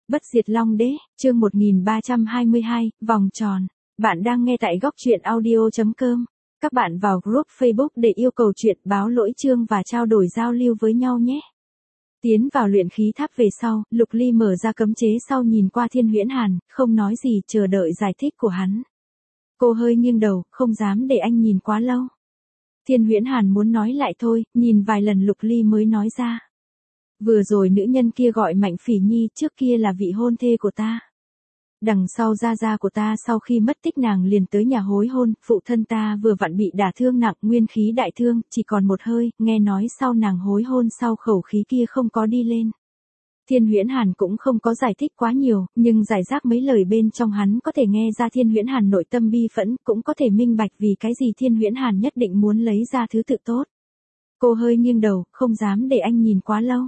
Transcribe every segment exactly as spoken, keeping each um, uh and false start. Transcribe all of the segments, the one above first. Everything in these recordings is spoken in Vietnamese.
Bất diệt Long Đế, chương một nghìn ba trăm hai mươi hai, vòng tròn. Bạn đang nghe tại góc truyện audio chấm com. Các bạn vào group Facebook để yêu cầu chuyện báo lỗi chương và trao đổi giao lưu với nhau nhé. Tiến vào luyện khí tháp về sau, Lục Ly mở ra cấm chế sau nhìn qua Thiên Huyễn Hàn, không nói gì chờ đợi giải thích của hắn. Cô hơi nghiêng đầu, không dám để anh nhìn quá lâu. Thiên Huyễn Hàn muốn nói lại thôi, nhìn vài lần Lục Ly mới nói ra. Vừa rồi nữ nhân kia gọi Mạnh Phỉ Nhi, trước kia là vị hôn thê của ta. Đằng sau gia gia của ta sau khi mất tích nàng liền tới nhà hối hôn, phụ thân ta vừa vặn bị đả thương nặng, nguyên khí đại thương, chỉ còn một hơi, nghe nói sau nàng hối hôn sau khẩu khí kia không có đi lên. Thiên Huyễn Hàn cũng không có giải thích quá nhiều, nhưng giải rác mấy lời bên trong hắn có thể nghe ra Thiên Huyễn Hàn nội tâm bi phẫn, cũng có thể minh bạch vì cái gì Thiên Huyễn Hàn nhất định muốn lấy ra thứ tự tốt. Cô hơi nghiêng đầu, không dám để anh nhìn quá lâu.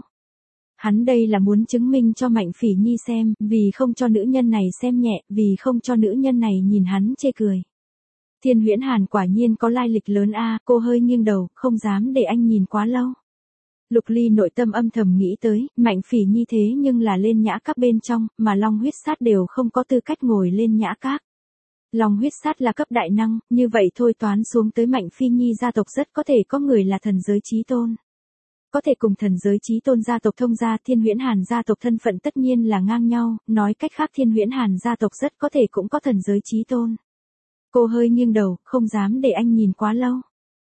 Hắn đây là muốn chứng minh cho Mạnh Phỉ Nhi xem, vì không cho nữ nhân này xem nhẹ, vì không cho nữ nhân này nhìn hắn chê cười. Thiên Huyễn Hàn quả nhiên có lai lịch lớn a, cô hơi nghiêng đầu, không dám để anh nhìn quá lâu. Lục Ly nội tâm âm thầm nghĩ tới, Mạnh Phỉ Nhi thế nhưng là lên nhã các bên trong, mà Long huyết sát đều không có tư cách ngồi lên nhã các. Long huyết sát là cấp đại năng, như vậy thôi toán xuống tới Mạnh Phỉ Nhi gia tộc rất có thể có người là thần giới chí tôn. Có thể cùng thần giới chí tôn gia tộc thông gia, Thiên Huyễn Hàn gia tộc thân phận tất nhiên là ngang nhau, nói cách khác Thiên Huyễn Hàn gia tộc rất có thể cũng có thần giới chí tôn. Cô hơi nghiêng đầu, không dám để anh nhìn quá lâu.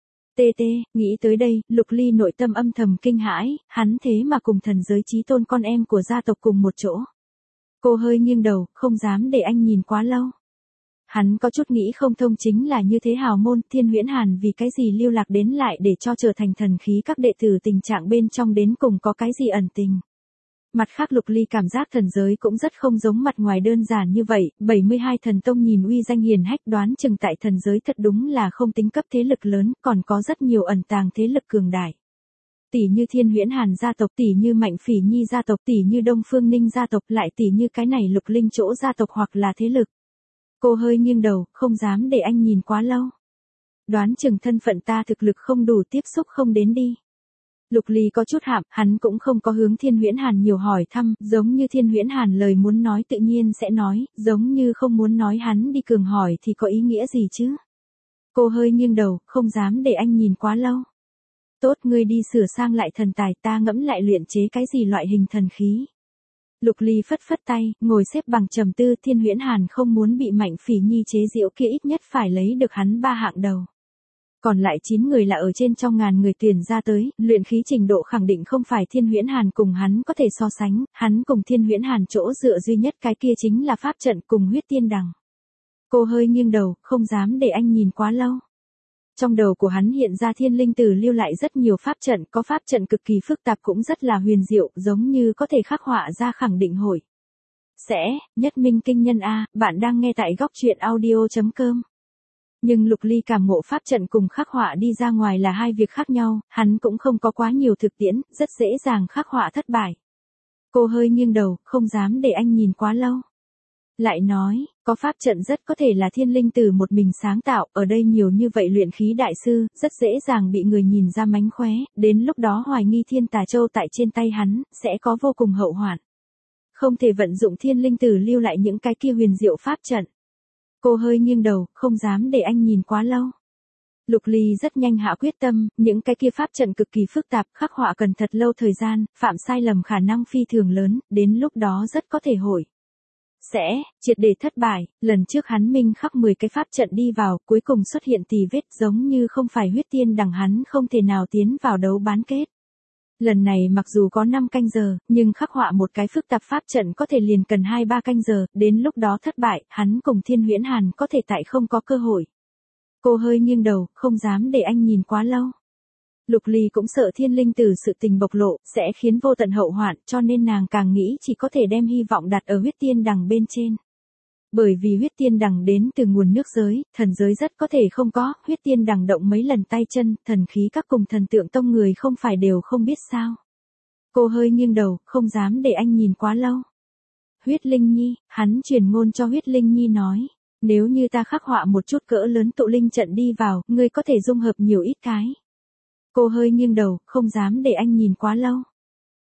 Tê tê, nghĩ tới đây, Lục Ly nội tâm âm thầm kinh hãi, hắn thế mà cùng thần giới chí tôn con em của gia tộc cùng một chỗ. Cô hơi nghiêng đầu, không dám để anh nhìn quá lâu. Hắn có chút nghĩ không thông chính là như thế hào môn, Thiên Huyễn Hàn vì cái gì lưu lạc đến lại để cho trở thành thần khí các đệ tử tình trạng bên trong đến cùng có cái gì ẩn tình. Mặt khác Lục Ly cảm giác thần giới cũng rất không giống mặt ngoài đơn giản như vậy, bảy mươi hai thần tông nhìn uy danh hiền hách đoán chừng tại thần giới thật đúng là không tính cấp thế lực lớn, còn có rất nhiều ẩn tàng thế lực cường đại. Tỷ như Thiên Huyễn Hàn gia tộc, tỷ như Mạnh Phỉ Nhi gia tộc, tỷ như Đông Phương Ninh gia tộc, lại tỷ như cái này Lục Linh chỗ gia tộc hoặc là thế lực. Cô hơi nghiêng đầu, không dám để anh nhìn quá lâu. Đoán chừng thân phận ta thực lực không đủ, tiếp xúc không đến đi. Lục Ly có chút hạm, hắn cũng không có hướng Thiên Huyễn Hàn nhiều hỏi thăm, giống như Thiên Huyễn Hàn lời muốn nói tự nhiên sẽ nói, giống như không muốn nói hắn đi cường hỏi thì có ý nghĩa gì chứ. Cô hơi nghiêng đầu, không dám để anh nhìn quá lâu. Tốt, ngươi đi sửa sang lại thần tài, ta ngẫm lại luyện chế cái gì loại hình thần khí. Lục Ly phất phất tay, ngồi xếp bằng trầm tư, Thiên Huyễn Hàn không muốn bị Mạnh Phỉ Nhi chế giễu kia ít nhất phải lấy được hắn ba hạng đầu. Còn lại chín người là ở trên trong ngàn người tuyển ra tới, luyện khí trình độ khẳng định không phải Thiên Huyễn Hàn cùng hắn có thể so sánh, hắn cùng Thiên Huyễn Hàn chỗ dựa duy nhất cái kia chính là pháp trận cùng huyết tiên đằng. Cô hơi nghiêng đầu, không dám để anh nhìn quá lâu. Trong đầu của hắn hiện ra Thiên Linh Tử lưu lại rất nhiều pháp trận, có pháp trận cực kỳ phức tạp cũng rất là huyền diệu, giống như có thể khắc họa ra khẳng định hội. Sẽ, nhất minh kinh nhân A, bạn đang nghe tại góc truyện audio chấm com. Nhưng Lục Ly cảm ngộ pháp trận cùng khắc họa đi ra ngoài là hai việc khác nhau, hắn cũng không có quá nhiều thực tiễn, rất dễ dàng khắc họa thất bại. Cô hơi nghiêng đầu, không dám để anh nhìn quá lâu. Lại nói, có pháp trận rất có thể là Thiên Linh Tử một mình sáng tạo, ở đây nhiều như vậy luyện khí đại sư, rất dễ dàng bị người nhìn ra mánh khóe, đến lúc đó hoài nghi Thiên Tà Châu tại trên tay hắn, sẽ có vô cùng hậu hoạn. Không thể vận dụng Thiên Linh Tử lưu lại những cái kia huyền diệu pháp trận. Cô hơi nghiêng đầu, không dám để anh nhìn quá lâu. Lục Ly rất nhanh hạ quyết tâm, những cái kia pháp trận cực kỳ phức tạp, khắc họa cần thật lâu thời gian, phạm sai lầm khả năng phi thường lớn, đến lúc đó rất có thể hội. Sẽ, triệt để thất bại, lần trước hắn minh khắc mười cái pháp trận đi vào, cuối cùng xuất hiện tì vết giống như không phải huyết tiên đằng hắn không thể nào tiến vào đấu bán kết. Lần này mặc dù có năm canh giờ, nhưng khắc họa một cái phức tạp pháp trận có thể liền cần hai ba canh giờ, đến lúc đó thất bại, hắn cùng Thiên Huyễn Hàn có thể tại không có cơ hội. Cô hơi nghiêng đầu, không dám để anh nhìn quá lâu. Lục Ly cũng sợ Thiên Linh Tử sự tình bộc lộ, sẽ khiến vô tận hậu hoạn, cho nên nàng càng nghĩ chỉ có thể đem hy vọng đặt ở huyết tiên đằng bên trên. Bởi vì huyết tiên đằng đến từ nguồn nước giới, thần giới rất có thể không có, huyết tiên đằng động mấy lần tay chân, thần khí các cùng thần tượng tông người không phải đều không biết sao. Cô hơi nghiêng đầu, không dám để anh nhìn quá lâu. Huyết Linh Nhi, hắn truyền ngôn cho Huyết Linh Nhi nói, nếu như ta khắc họa một chút cỡ lớn tụ linh trận đi vào, ngươi có thể dung hợp nhiều ít cái. Cô hơi nghiêng đầu, không dám để anh nhìn quá lâu.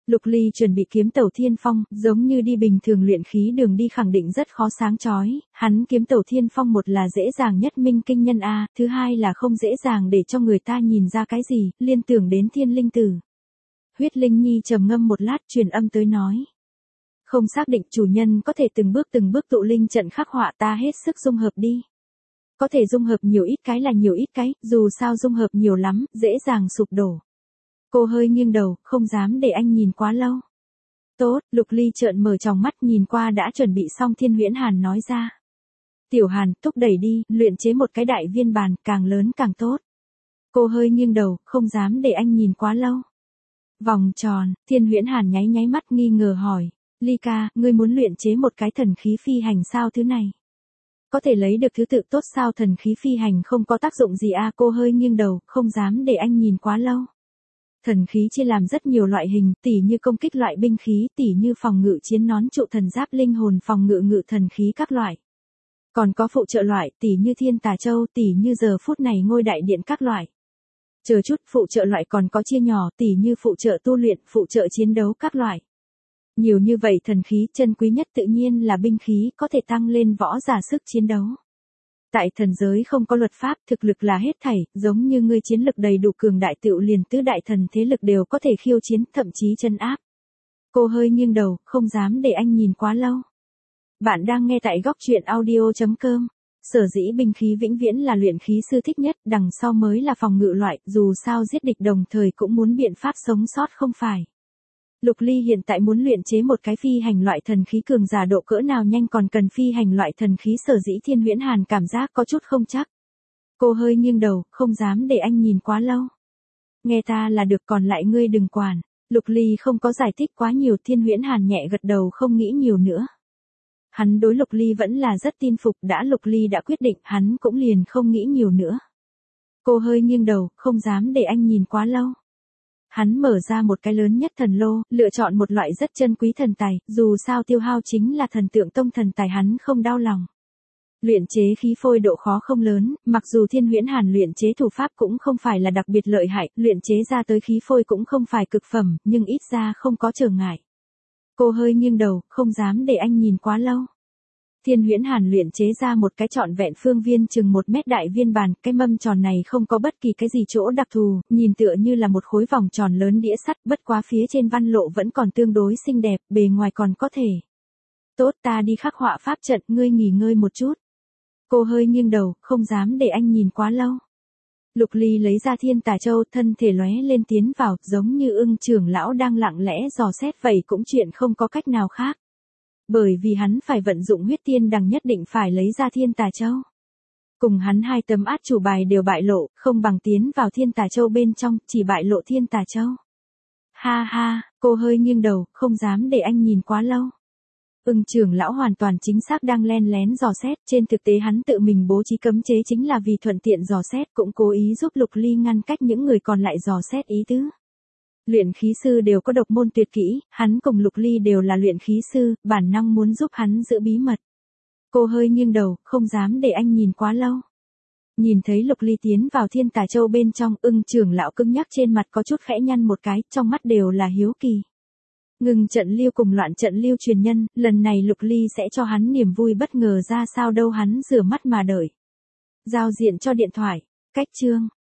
Lục Ly chuẩn bị kiếm tẩu thiên phong, giống như đi bình thường luyện khí đường đi khẳng định rất khó sáng chói, hắn kiếm tẩu thiên phong một là dễ dàng nhất minh kinh nhân A, thứ hai là không dễ dàng để cho người ta nhìn ra cái gì, liên tưởng đến thiên linh tử. Huyết Linh Nhi trầm ngâm một lát truyền âm tới nói. Không xác định chủ nhân có thể từng bước từng bước tụ linh trận khắc họa ta hết sức dung hợp đi. Có thể dung hợp nhiều ít cái là nhiều ít cái, dù sao dung hợp nhiều lắm, dễ dàng sụp đổ. Cô hơi nghiêng đầu, không dám để anh nhìn quá lâu. Tốt, Lục Ly trợn mở tròng mắt nhìn qua đã chuẩn bị xong Thiên Huyễn Hàn nói ra. Tiểu Hàn, thúc đẩy đi, luyện chế một cái đại viên bàn, càng lớn càng tốt. Cô hơi nghiêng đầu, không dám để anh nhìn quá lâu. Vòng tròn, Thiên Huyễn Hàn nháy nháy mắt nghi ngờ hỏi. Ly ca, ngươi muốn luyện chế một cái thần khí phi hành sao thứ này? Có thể lấy được thứ tự tốt sao thần khí phi hành không có tác dụng gì à cô hơi nghiêng đầu, không dám để anh nhìn quá lâu. Thần khí chia làm rất nhiều loại hình, tỉ như công kích loại binh khí, tỉ như phòng ngự chiến nón trụ thần giáp linh hồn phòng ngự ngự thần khí các loại. Còn có phụ trợ loại, tỉ như thiên tà châu, tỉ như giờ phút này ngôi đại điện các loại. Chờ chút phụ trợ loại còn có chia nhỏ, tỉ như phụ trợ tu luyện, phụ trợ chiến đấu các loại. Nhiều như vậy thần khí chân quý nhất tự nhiên là binh khí có thể tăng lên võ giả sức chiến đấu. Tại thần giới không có luật pháp, thực lực là hết thảy, giống như ngươi chiến lực đầy đủ cường đại tựu liền tứ đại thần thế lực đều có thể khiêu chiến, thậm chí chân áp. Cô hơi nghiêng đầu, không dám để anh nhìn quá lâu. Bạn đang nghe tại góc truyện audio chấm com. Sở dĩ binh khí vĩnh viễn là luyện khí sư thích nhất, đằng sau mới là phòng ngự loại, dù sao giết địch đồng thời cũng muốn biện pháp sống sót không phải. Lục Ly hiện tại muốn luyện chế một cái phi hành loại thần khí cường giả độ cỡ nào nhanh còn cần phi hành loại thần khí sở dĩ Thiên Huyễn Hàn cảm giác có chút không chắc. Cô hơi nghiêng đầu, không dám để anh nhìn quá lâu. Nghe ta là được còn lại ngươi đừng quản. Lục Ly không có giải thích quá nhiều Thiên Huyễn Hàn nhẹ gật đầu không nghĩ nhiều nữa. Hắn đối Lục Ly vẫn là rất tin phục đã Lục Ly đã quyết định hắn cũng liền không nghĩ nhiều nữa. Cô hơi nghiêng đầu, không dám để anh nhìn quá lâu. Hắn mở ra một cái lớn nhất thần lô, lựa chọn một loại rất chân quý thần tài, dù sao tiêu hao chính là thần tượng tông thần tài hắn không đau lòng. Luyện chế khí phôi độ khó không lớn, mặc dù Thiên Huyễn Hàn luyện chế thủ pháp cũng không phải là đặc biệt lợi hại, luyện chế ra tới khí phôi cũng không phải cực phẩm, nhưng ít ra không có trở ngại. Cô hơi nghiêng đầu, không dám để anh nhìn quá lâu. Thiên Huyễn Hàn luyện chế ra một cái trọn vẹn phương viên chừng một mét đại viên bàn, cái mâm tròn này không có bất kỳ cái gì chỗ đặc thù, nhìn tựa như là một khối vòng tròn lớn đĩa sắt, bất quá phía trên văn lộ vẫn còn tương đối xinh đẹp, bề ngoài còn có thể. Tốt ta đi khắc họa pháp trận, ngươi nghỉ ngơi một chút. Cô hơi nghiêng đầu, không dám để anh nhìn quá lâu. Lục Ly lấy ra thiên tà châu, thân thể lóe lên tiến vào, giống như ưng trưởng lão đang lặng lẽ dò xét vậy cũng chuyện không có cách nào khác. Bởi vì hắn phải vận dụng huyết tiên đằng nhất định phải lấy ra thiên tà châu. Cùng hắn hai tấm át chủ bài đều bại lộ, không bằng tiến vào thiên tà châu bên trong, chỉ bại lộ thiên tà châu. Ha ha, cô hơi nghiêng đầu, không dám để anh nhìn quá lâu. Ưng trưởng lão hoàn toàn chính xác đang len lén dò xét, trên thực tế hắn tự mình bố trí cấm chế chính là vì thuận tiện dò xét, cũng cố ý giúp Lục Ly ngăn cách những người còn lại dò xét ý tứ. Luyện khí sư đều có độc môn tuyệt kỹ, hắn cùng Lục Ly đều là luyện khí sư, bản năng muốn giúp hắn giữ bí mật. Cô hơi nghiêng đầu, không dám để anh nhìn quá lâu. Nhìn thấy Lục Ly tiến vào thiên tà châu bên trong, ưng trưởng lão cứng nhắc trên mặt có chút khẽ nhăn một cái, trong mắt đều là hiếu kỳ. Ngừng trận lưu cùng loạn trận lưu truyền nhân, lần này Lục Ly sẽ cho hắn niềm vui bất ngờ ra sao đâu hắn rửa mắt mà đợi. Giao diện cho điện thoại, cách chương.